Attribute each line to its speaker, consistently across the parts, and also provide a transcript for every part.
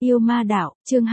Speaker 1: Yêu ma đạo, chương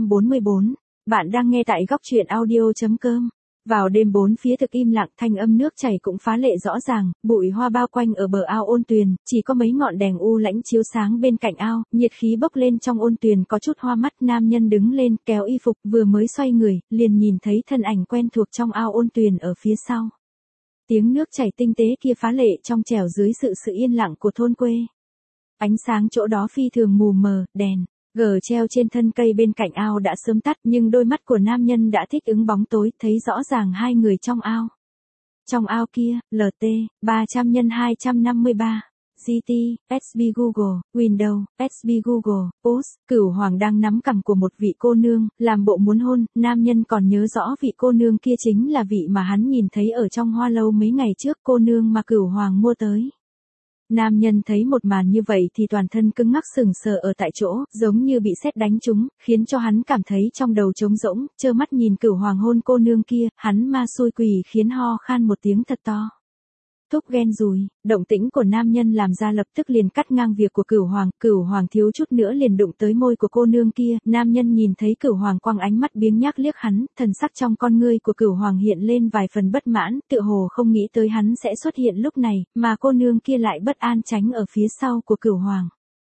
Speaker 1: 244. Bạn đang nghe tại góc truyện audio.com. Vào đêm bốn phía thực im lặng, thanh âm nước chảy cũng phá lệ rõ ràng, bụi hoa bao quanh ở bờ ao ôn tuyền, chỉ có mấy ngọn đèn u lãnh chiếu sáng bên cạnh ao, nhiệt khí bốc lên trong ôn tuyền có chút hoa mắt. Nam nhân đứng lên, kéo y phục, vừa mới xoay người, liền nhìn thấy thân ảnh quen thuộc trong ao ôn tuyền ở phía sau. Tiếng nước chảy tinh tế kia phá lệ trong trẻo dưới sự yên lặng của thôn quê. Ánh sáng chỗ đó phi thường mù mờ, đèn gờ treo trên thân cây bên cạnh ao đã sớm tắt, nhưng đôi mắt của nam nhân đã thích ứng bóng tối, thấy rõ ràng hai người trong ao. Trong ao kia, LT 300 x 253, GT, SB Google, Windows, SB Google, Post, Cửu Hoàng đang nắm cằm của một vị cô nương, làm bộ muốn hôn. Nam nhân còn nhớ rõ vị cô nương kia chính là vị mà hắn nhìn thấy ở trong hoa lâu mấy ngày trước, cô nương mà Cửu Hoàng mua tới. Nam nhân thấy một màn như vậy thì toàn thân cứng ngắc sững sờ ở tại chỗ, giống như bị sét đánh trúng, khiến cho hắn cảm thấy trong đầu trống rỗng, trơ mắt nhìn Cửu Hoàng hôn cô nương kia, hắn ma xui quỷ khiến ho khan một tiếng thật to. Thúc ghen rùi, động tĩnh của nam nhân làm ra lập tức liền cắt ngang việc của Cửu Hoàng thiếu chút nữa liền đụng tới môi của cô nương kia. Nam nhân nhìn thấy Cửu Hoàng quăng ánh mắt biếng nhác liếc hắn, thần sắc trong con ngươi của Cửu Hoàng hiện lên vài phần bất mãn, tựa hồ không nghĩ tới hắn sẽ xuất hiện lúc này, mà cô nương kia lại bất an tránh ở phía sau của Cửu Hoàng.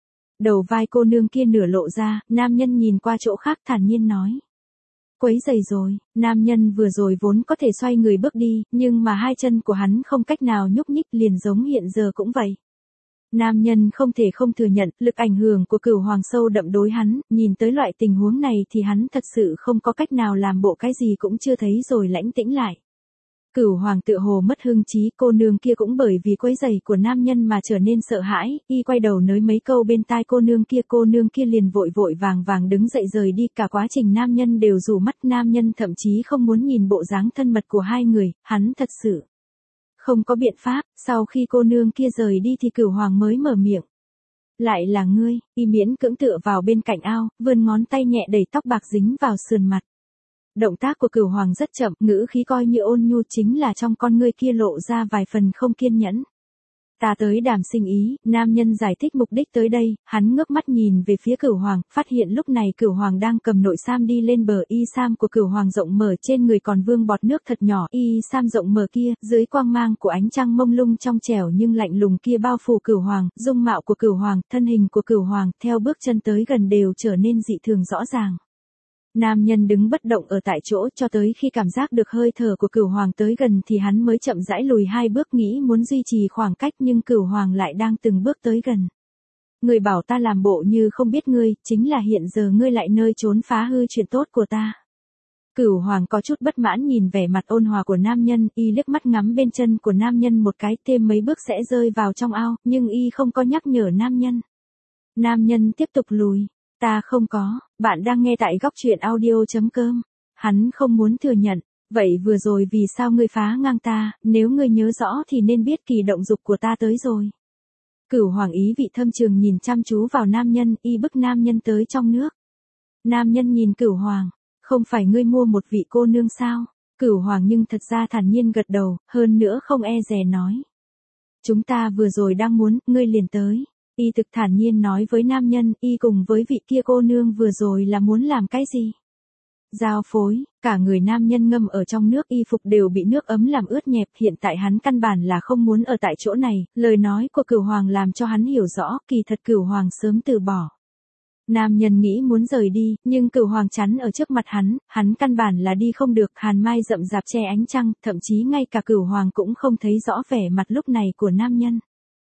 Speaker 1: Đầu vai cô nương kia nửa lộ ra, nam nhân nhìn qua chỗ khác thản nhiên nói. Quấy rầy rồi. Nam nhân vừa rồi vốn có thể xoay người bước đi, nhưng mà hai chân của hắn không cách nào nhúc nhích, liền giống hiện giờ cũng vậy. Nam nhân không thể không thừa nhận, lực ảnh hưởng của Cửu Hoàng sâu đậm đối hắn, nhìn tới loại tình huống này thì hắn thật sự không có cách nào làm bộ cái gì cũng chưa thấy rồi lãnh tĩnh lại. Cửu Hoàng tựa hồ mất hứng chí, cô nương kia cũng bởi vì quấy rầy của nam nhân mà trở nên sợ hãi, y quay đầu nói mấy câu bên tai cô nương kia liền vội vàng đứng dậy rời đi. Cả quá trình nam nhân đều rủ mắt, nam nhân thậm chí không muốn nhìn bộ dáng thân mật của hai người, hắn thật sự không có biện pháp. Sau khi cô nương kia rời đi thì Cửu Hoàng mới mở miệng. Lại là ngươi. Y miễn cưỡng tựa vào bên cạnh ao, vươn ngón tay nhẹ đẩy tóc bạc dính vào sườn mặt. Động tác của Cửu Hoàng rất chậm, ngữ khí coi như ôn nhu, chính là trong con ngươi kia lộ ra vài phần không kiên nhẫn. Ta tới đàm sinh ý. Nam nhân giải thích mục đích tới đây, hắn ngước mắt nhìn về phía Cửu Hoàng, phát hiện lúc này Cửu Hoàng đang cầm nội sam đi lên bờ. Y sam của Cửu Hoàng rộng mở, trên người còn vương bọt nước thật nhỏ. Y sam rộng mở kia, dưới quang mang của ánh trăng mông lung trong trẻo nhưng lạnh lùng kia bao phủ Cửu Hoàng, dung mạo của Cửu Hoàng, thân hình của Cửu Hoàng, theo bước chân tới gần đều trở nên dị thường rõ ràng. Nam nhân đứng bất động ở tại chỗ cho tới khi cảm giác được hơi thở của Cửu Hoàng tới gần thì hắn mới chậm rãi lùi hai bước, nghĩ muốn duy trì khoảng cách nhưng Cửu Hoàng lại đang từng bước tới gần. Người bảo ta làm bộ như không biết ngươi, chính là hiện giờ ngươi lại nơi trốn phá hư chuyện tốt của ta. Cửu Hoàng có chút bất mãn nhìn vẻ mặt ôn hòa của nam nhân, y liếc mắt ngắm bên chân của nam nhân một cái, thêm mấy bước sẽ rơi vào trong ao, nhưng y không có nhắc nhở nam nhân. Nam nhân tiếp tục lùi. Ta không có. Bạn đang nghe tại góc truyện audio.com. Hắn không muốn thừa nhận. Vậy vừa rồi vì sao ngươi phá ngang ta, nếu ngươi nhớ rõ thì nên biết kỳ động dục của ta tới rồi. Cửu Hoàng ý vị thâm trường nhìn chăm chú vào nam nhân, y bức nam nhân tới trong nước. Nam nhân nhìn Cửu Hoàng. Không phải ngươi mua một vị cô nương sao? Cửu Hoàng nhưng thật ra thản nhiên gật đầu, hơn nữa không e dè nói. Chúng ta vừa rồi đang muốn, ngươi liền tới. Y thực thản nhiên nói với nam nhân, y cùng với vị kia cô nương vừa rồi là muốn làm cái gì? Giao phối. Cả người nam nhân ngâm ở trong nước, y phục đều bị nước ấm làm ướt nhẹp, hiện tại hắn căn bản là không muốn ở tại chỗ này. Lời nói của Cửu Hoàng làm cho hắn hiểu rõ, kỳ thật Cửu Hoàng sớm từ bỏ. Nam nhân nghĩ muốn rời đi, nhưng Cửu Hoàng chắn ở trước mặt hắn căn bản là đi không được. Hàn mai rậm rạp che ánh trăng, thậm chí ngay cả Cửu Hoàng cũng không thấy rõ vẻ mặt lúc này của nam nhân.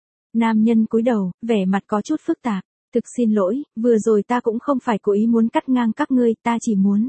Speaker 1: Nam nhân cúi đầu, vẻ mặt có chút phức tạp. Thực xin lỗi, vừa rồi ta cũng không phải cố ý muốn cắt ngang các ngươi, ta chỉ muốn.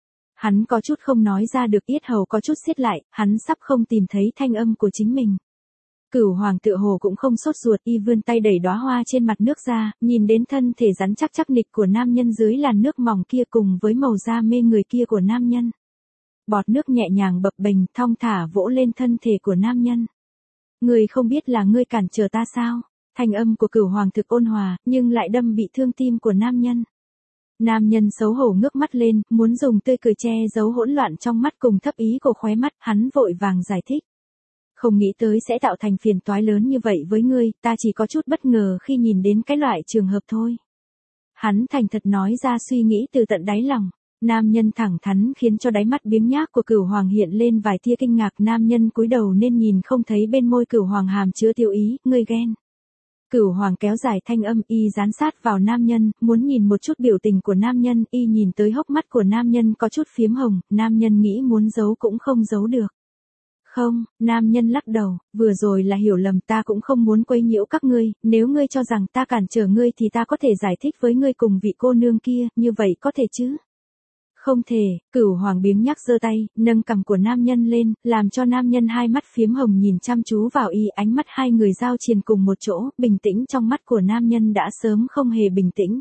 Speaker 1: Hắn có chút không nói ra được, yết hầu có chút siết lại, hắn sắp không tìm thấy thanh âm của chính mình. Cửu Hoàng tựa hồ cũng không sốt ruột, y vươn tay đẩy đóa hoa trên mặt nước ra, nhìn đến thân thể rắn chắc chắc nịch của nam nhân dưới làn nước mỏng kia cùng với màu da mê người kia của nam nhân. Bọt nước nhẹ nhàng bập bềnh, thong thả vỗ lên thân thể của nam nhân. Ngươi không biết là ngươi cản trở ta sao? Thanh âm của Cửu Hoàng thực ôn hòa, nhưng lại đâm bị thương tim của nam nhân. Nam nhân xấu hổ ngước mắt lên, muốn dùng tươi cười che giấu hỗn loạn trong mắt cùng thấp ý của khóe mắt, hắn vội vàng giải thích. Không nghĩ tới sẽ tạo thành phiền toái lớn như vậy với ngươi, ta chỉ có chút bất ngờ khi nhìn đến cái loại trường hợp thôi. Hắn thành thật nói ra suy nghĩ từ tận đáy lòng. Nam nhân thẳng thắn khiến cho đáy mắt biếng nhác của Cửu Hoàng hiện lên vài tia kinh ngạc. Nam nhân cúi đầu nên nhìn không thấy bên môi Cửu Hoàng hàm chứa tiêu ý, ngươi ghen. Cửu Hoàng kéo dài thanh âm, y dán sát vào nam nhân, muốn nhìn một chút biểu tình của nam nhân, y nhìn tới hốc mắt của nam nhân có chút phiếm hồng, nam nhân nghĩ muốn giấu cũng không giấu được. Không, nam nhân lắc đầu, vừa rồi là hiểu lầm, ta cũng không muốn quấy nhiễu các ngươi, nếu ngươi cho rằng ta cản trở ngươi thì ta có thể giải thích với ngươi cùng vị cô nương kia, như vậy có thể chứ? Không thể. Cửu Hoàng biếng nhác giơ tay, nâng cằm của nam nhân lên, làm cho nam nhân hai mắt phiếm hồng nhìn chăm chú vào y, ánh mắt hai người giao triền cùng một chỗ, bình tĩnh trong mắt của nam nhân đã sớm không hề bình tĩnh.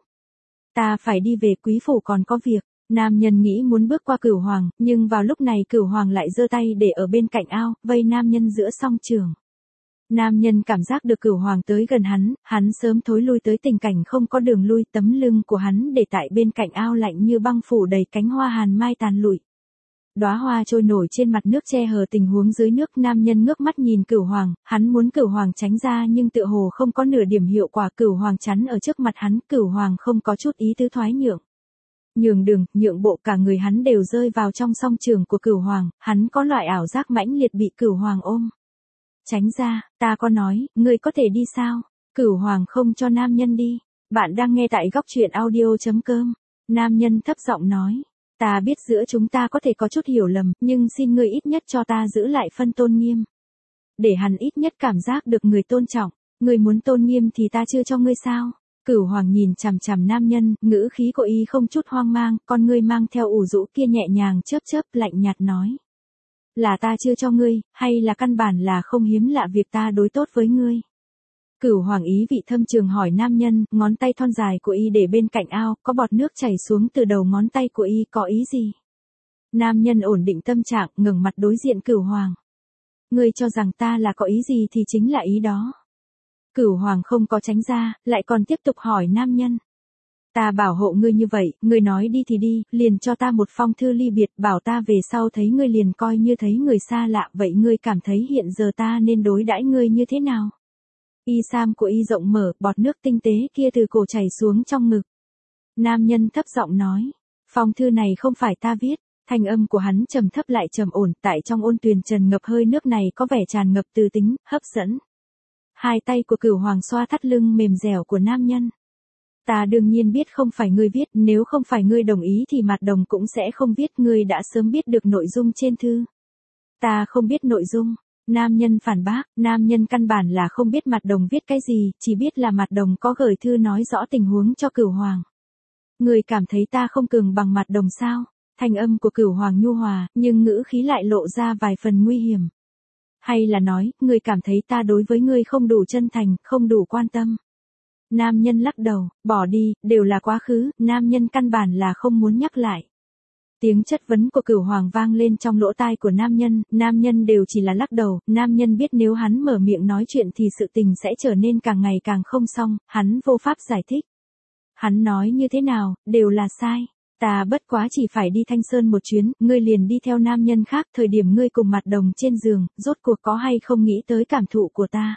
Speaker 1: Ta phải đi về, quý phủ còn có việc. Nam nhân nghĩ muốn bước qua Cửu Hoàng, nhưng vào lúc này Cửu Hoàng lại giơ tay để ở bên cạnh ao, vây nam nhân giữa song trường. Nam nhân cảm giác được Cửu Hoàng tới gần hắn sớm thối lui tới tình cảnh không có đường lui, tấm lưng của hắn để tại bên cạnh ao lạnh như băng phủ đầy cánh hoa hàn mai tàn lụi. Đóa hoa trôi nổi trên mặt nước che hờ tình huống dưới nước, nam nhân ngước mắt nhìn Cửu Hoàng, hắn muốn Cửu Hoàng tránh ra nhưng tựa hồ không có nửa điểm hiệu quả, Cửu Hoàng chắn ở trước mặt hắn, Cửu Hoàng không có chút ý tứ thoái nhượng. Nhường đường, nhượng bộ, cả người hắn đều rơi vào trong song trường của Cửu Hoàng, hắn có loại ảo giác mãnh liệt bị Cửu Hoàng ôm. Tránh ra, ta có nói, ngươi có thể đi sao? Cửu Hoàng không cho nam nhân đi. Bạn đang nghe tại góc truyện audio.com. Nam nhân thấp giọng nói. Ta biết giữa chúng ta có thể có chút hiểu lầm, nhưng xin ngươi ít nhất cho ta giữ lại phân tôn nghiêm. Để hắn ít nhất cảm giác được người tôn trọng. Ngươi muốn tôn nghiêm thì ta chưa cho ngươi sao? Cửu Hoàng nhìn chằm chằm nam nhân, ngữ khí của y không chút hoang mang, con ngươi mang theo ủ rũ kia nhẹ nhàng chớp chớp, lạnh nhạt nói. Là ta chưa cho ngươi, hay là căn bản là không hiếm lạ việc ta đối tốt với ngươi? Cửu Hoàng ý vị thâm trường hỏi nam nhân, ngón tay thon dài của y để bên cạnh ao, có bọt nước chảy xuống từ đầu ngón tay của y, có ý gì? Nam nhân ổn định tâm trạng, ngẩng mặt đối diện Cửu Hoàng. Ngươi cho rằng ta là có ý gì thì chính là ý đó. Cửu Hoàng không có tránh ra, lại còn tiếp tục hỏi nam nhân. Ta bảo hộ ngươi như vậy, ngươi nói đi thì đi, liền cho ta một phong thư ly biệt, bảo ta về sau thấy ngươi liền coi như thấy người xa lạ, vậy ngươi cảm thấy hiện giờ ta nên đối đãi ngươi như thế nào? Y sam của y rộng mở, bọt nước tinh tế kia từ cổ chảy xuống trong ngực. Nam nhân thấp giọng nói, phong thư này không phải ta viết. Thanh âm của hắn trầm thấp lại trầm ổn, tại trong ôn tuyền trần ngập hơi nước này có vẻ tràn ngập từ tính, hấp dẫn. Hai tay của Cửu Hoàng xoa thắt lưng mềm dẻo của nam nhân. Ta đương nhiên biết không phải ngươi viết, nếu không phải ngươi đồng ý thì Mạt Đồng cũng sẽ không viết, ngươi đã sớm biết được nội dung trên thư. Ta không biết nội dung. Nam nhân phản bác, nam nhân căn bản là không biết Mạt Đồng viết cái gì, chỉ biết là Mạt Đồng có gửi thư nói rõ tình huống cho Cửu Hoàng. Ngươi cảm thấy ta không cường bằng Mạt Đồng sao? Thanh âm của Cửu Hoàng nhu hòa, nhưng ngữ khí lại lộ ra vài phần nguy hiểm. Hay là nói, ngươi cảm thấy ta đối với ngươi không đủ chân thành, không đủ quan tâm? Nam nhân lắc đầu, bỏ đi, đều là quá khứ, nam nhân căn bản là không muốn nhắc lại. Tiếng chất vấn của Cửu Hoàng vang lên trong lỗ tai của nam nhân đều chỉ là lắc đầu, nam nhân biết nếu hắn mở miệng nói chuyện thì sự tình sẽ trở nên càng ngày càng không xong, hắn vô pháp giải thích. Hắn nói như thế nào, đều là sai. Ta bất quá chỉ phải đi Thanh Sơn một chuyến, ngươi liền đi theo nam nhân khác, thời điểm ngươi cùng Mạt Đồng trên giường, rốt cuộc có hay không nghĩ tới cảm thụ của ta.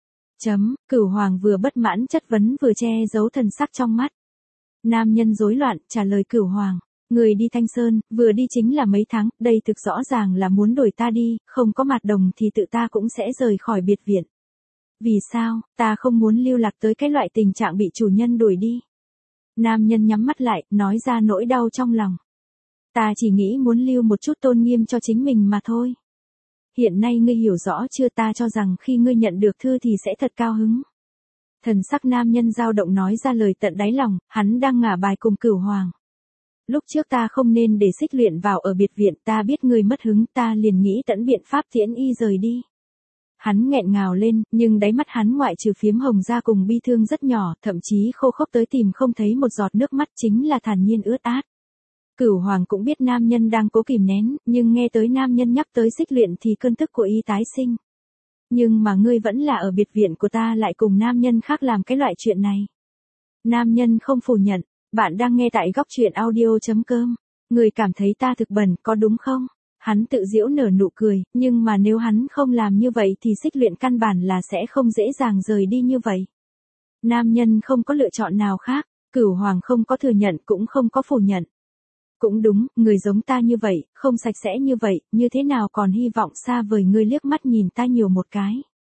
Speaker 1: Cửu Hoàng vừa bất mãn chất vấn vừa che giấu thần sắc trong mắt. Nam nhân rối loạn, trả lời Cửu Hoàng. Người đi Thanh Sơn, vừa đi chính là mấy tháng, đây thực rõ ràng là muốn đuổi ta đi, không có Mạt Đồng thì tự ta cũng sẽ rời khỏi biệt viện. Vì sao, ta không muốn lưu lạc tới cái loại tình trạng bị chủ nhân đuổi đi. Nam nhân nhắm mắt lại, nói ra nỗi đau trong lòng. Ta chỉ nghĩ muốn lưu một chút tôn nghiêm cho chính mình mà thôi. Hiện nay ngươi hiểu rõ chưa, ta cho rằng khi ngươi nhận được thư thì sẽ thật cao hứng. Thần sắc nam nhân dao động nói ra lời tận đáy lòng, hắn đang ngả bài cùng Cửu Hoàng. Lúc trước ta không nên để Xích Luyện vào ở biệt viện, ta biết ngươi mất hứng, ta liền nghĩ tận biện pháp tiễn y rời đi. Hắn nghẹn ngào lên, nhưng đáy mắt hắn ngoại trừ phiếm hồng ra cùng bi thương rất nhỏ, thậm chí khô khốc tới tìm không thấy một giọt nước mắt, chính là thản nhiên ướt át. Cửu Hoàng cũng biết nam nhân đang cố kìm nén, nhưng nghe tới nam nhân nhắc tới Xích Luyện thì cơn tức của y tái sinh. Nhưng mà ngươi vẫn là ở biệt viện của ta lại cùng nam nhân khác làm cái loại chuyện này. Nam nhân không phủ nhận, bạn đang nghe tại góc truyện audio.com. Ngươi cảm thấy ta thực bẩn, có đúng không? Hắn tự giễu nở nụ cười, nhưng mà nếu hắn không làm như vậy thì Xích Luyện căn bản là sẽ không dễ dàng rời đi như vậy. Nam nhân không có lựa chọn nào khác. Cửu Hoàng không có thừa nhận cũng không có phủ nhận. Cũng đúng, người giống ta như vậy, không sạch sẽ như vậy, như thế nào còn hy vọng xa vời ngươi liếc mắt nhìn ta nhiều một cái.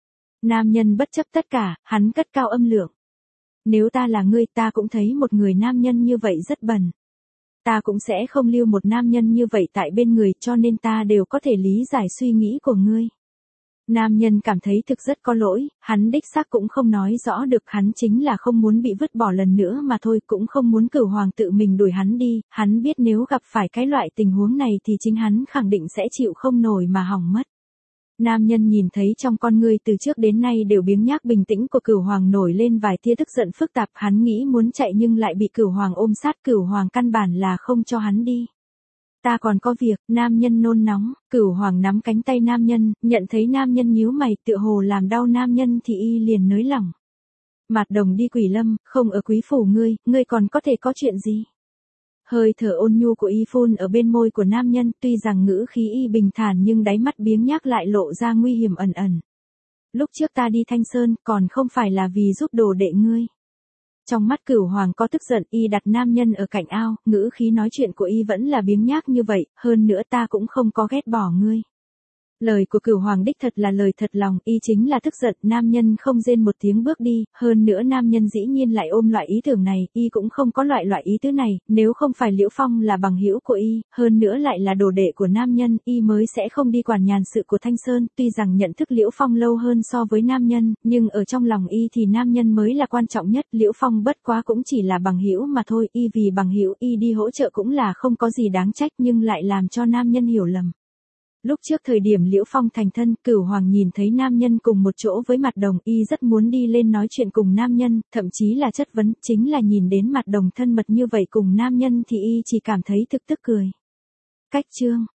Speaker 1: Nam nhân bất chấp tất cả, hắn cất cao âm lượng. Nếu ta là ngươi ta cũng thấy một người nam nhân như vậy rất bẩn. Ta cũng sẽ không lưu một nam nhân như vậy tại bên người cho nên ta đều có thể lý giải suy nghĩ của ngươi. Nam nhân cảm thấy thực rất có lỗi, hắn đích xác cũng không nói rõ được hắn chính là không muốn bị vứt bỏ lần nữa mà thôi cũng không muốn Cửu Hoàng tự mình đuổi hắn đi, hắn biết nếu gặp phải cái loại tình huống này thì chính hắn khẳng định sẽ chịu không nổi mà hỏng mất. Nam nhân nhìn thấy trong con ngươi từ trước đến nay đều biếng nhác bình tĩnh của Cửu Hoàng nổi lên vài tia tức giận phức tạp hắn nghĩ muốn chạy nhưng lại bị Cửu Hoàng ôm sát Cửu Hoàng căn bản là không cho hắn đi. Ta còn có việc, nam nhân nôn nóng, Cửu Hoàng nắm cánh tay nam nhân, nhận thấy nam nhân nhíu mày tựa hồ làm đau nam nhân thì y liền nới lỏng. Mạt Đồng đi Quỷ Lâm, không ở quý phủ ngươi còn có thể có chuyện gì? Hơi thở ôn nhu của y phun ở bên môi của nam nhân, tuy rằng ngữ khí y bình thản nhưng đáy mắt biếng nhác lại lộ ra nguy hiểm ẩn ẩn. Lúc trước ta đi Thanh Sơn, còn không phải là vì giúp đồ đệ ngươi. Trong mắt Cửu Hoàng có tức giận, y đặt nam nhân ở cạnh ao, ngữ khí nói chuyện của y vẫn là biếng nhác như vậy, hơn nữa ta cũng không có ghét bỏ ngươi. Lời của Cửu Hoàng đích thật là lời thật lòng, y chính là tức giận, nam nhân không rên một tiếng bước đi, hơn nữa nam nhân dĩ nhiên lại ôm loại ý tưởng này, y cũng không có loại ý tứ này, nếu không phải Liễu Phong là bằng hữu của y, hơn nữa lại là đồ đệ của nam nhân, y mới sẽ không đi quản nhàn sự của Thanh Sơn, tuy rằng nhận thức Liễu Phong lâu hơn so với nam nhân, nhưng ở trong lòng y thì nam nhân mới là quan trọng nhất, Liễu Phong bất quá cũng chỉ là bằng hữu mà thôi, y vì bằng hữu y đi hỗ trợ cũng là không có gì đáng trách nhưng lại làm cho nam nhân hiểu lầm. Lúc trước thời điểm Liễu Phong thành thân, Cửu Hoàng nhìn thấy nam nhân cùng một chỗ với Mạt Đồng, y rất muốn đi lên nói chuyện cùng nam nhân, thậm chí là chất vấn, chính là nhìn đến Mạt Đồng thân mật như vậy cùng nam nhân thì y chỉ cảm thấy thực tức cười. Cách chương